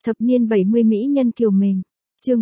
Thập niên 70 mỹ nhân kiều mềm. Chương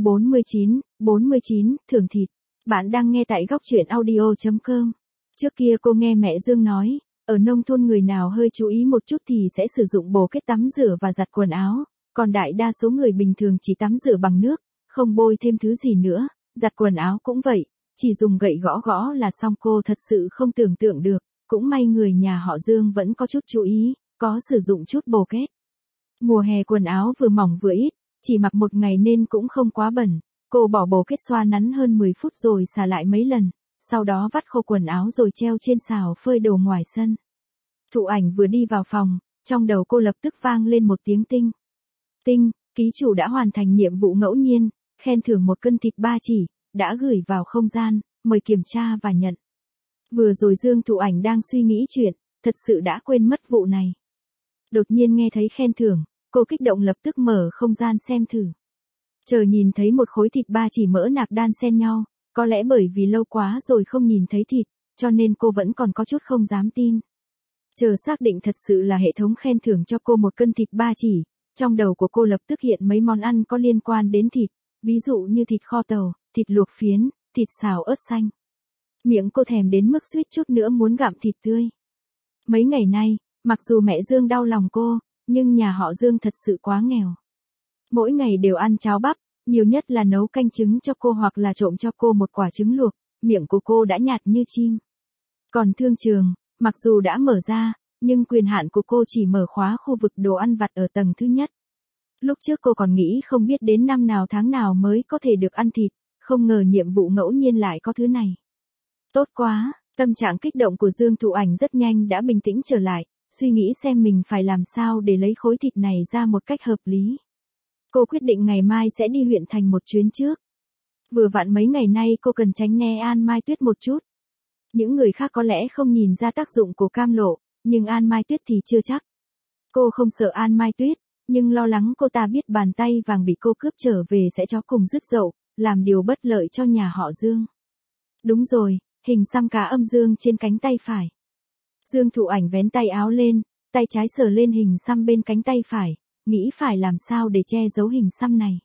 49, thưởng thịt. Bạn đang nghe tại góc truyện audio.com. Trước kia cô nghe mẹ Dương nói, ở nông thôn người nào hơi chú ý một chút thì sẽ sử dụng bồ kết tắm rửa và giặt quần áo, còn đại đa số người bình thường chỉ tắm rửa bằng nước, không bôi thêm thứ gì nữa, giặt quần áo cũng vậy, chỉ dùng gậy gõ gõ là xong. Cô thật sự không tưởng tượng được, cũng may người nhà họ Dương vẫn có chút chú ý, có sử dụng chút bồ kết. Mùa hè quần áo vừa mỏng vừa ít, chỉ mặc một ngày nên cũng không quá bẩn, cô bỏ bồ kết xoa nắn hơn 10 phút rồi xả lại mấy lần, sau đó vắt khô quần áo rồi treo trên xào phơi đồ ngoài sân. Thụ Ảnh vừa đi vào phòng, trong đầu cô lập tức vang lên một tiếng tinh. Tinh, ký chủ đã hoàn thành nhiệm vụ ngẫu nhiên, khen thưởng 1 cân thịt 3 chỉ, đã gửi vào không gian, mời kiểm tra và nhận. Vừa rồi Dương Thụ Ảnh đang suy nghĩ chuyện, thật sự đã quên mất vụ này. Đột nhiên nghe thấy khen thưởng, cô kích động lập tức mở không gian xem thử. Chờ nhìn thấy một khối thịt 3 chỉ mỡ nạc đan xen nhau, có lẽ bởi vì lâu quá rồi không nhìn thấy thịt, cho nên cô vẫn còn có chút không dám tin. Chờ xác định thật sự là hệ thống khen thưởng cho cô 1 cân thịt 3 chỉ, trong đầu của cô lập tức hiện mấy món ăn có liên quan đến thịt, ví dụ như thịt kho tàu, thịt luộc phiến, thịt xào ớt xanh. Miệng cô thèm đến mức suýt chút nữa muốn gặm thịt tươi. Mấy ngày nay, mặc dù mẹ Dương đau lòng cô, nhưng nhà họ Dương thật sự quá nghèo. Mỗi ngày đều ăn cháo bắp, nhiều nhất là nấu canh trứng cho cô hoặc là trộm cho cô một quả trứng luộc, miệng của cô đã nhạt như chim. Còn thương trường, mặc dù đã mở ra, nhưng quyền hạn của cô chỉ mở khóa khu vực đồ ăn vặt ở tầng thứ nhất. Lúc trước cô còn nghĩ không biết đến năm nào tháng nào mới có thể được ăn thịt, không ngờ nhiệm vụ ngẫu nhiên lại có thứ này. Tốt quá, tâm trạng kích động của Dương Thụ Ảnh rất nhanh đã bình tĩnh trở lại, suy nghĩ xem mình phải làm sao để lấy khối thịt này ra một cách hợp lý. Cô quyết định ngày mai sẽ đi huyện thành một chuyến trước. Vừa vặn mấy ngày nay cô cần tránh né An Mai Tuyết một chút. Những người khác có lẽ không nhìn ra tác dụng của cam lộ, nhưng An Mai Tuyết thì chưa chắc. Cô không sợ An Mai Tuyết, nhưng lo lắng cô ta biết bàn tay vàng bị cô cướp trở về sẽ chó cùng rứt dậu, làm điều bất lợi cho nhà họ Dương. Đúng rồi, hình xăm cá âm dương trên cánh tay phải. Dương Thụ Ảnh vén tay áo lên, tay trái sờ lên hình xăm bên cánh tay phải, nghĩ phải làm sao để che giấu hình xăm này.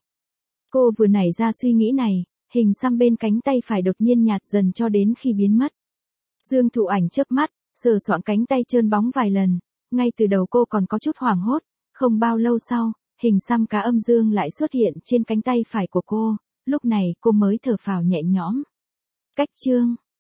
Cô vừa nảy ra suy nghĩ này, hình xăm bên cánh tay phải đột nhiên nhạt dần cho đến khi biến mất. Dương Thụ Ảnh chớp mắt, sờ soạng cánh tay trơn bóng vài lần, ngay từ đầu cô còn có chút hoảng hốt, không bao lâu sau, hình xăm cá âm dương lại xuất hiện trên cánh tay phải của cô, lúc này cô mới thở phào nhẹ nhõm. Cách chương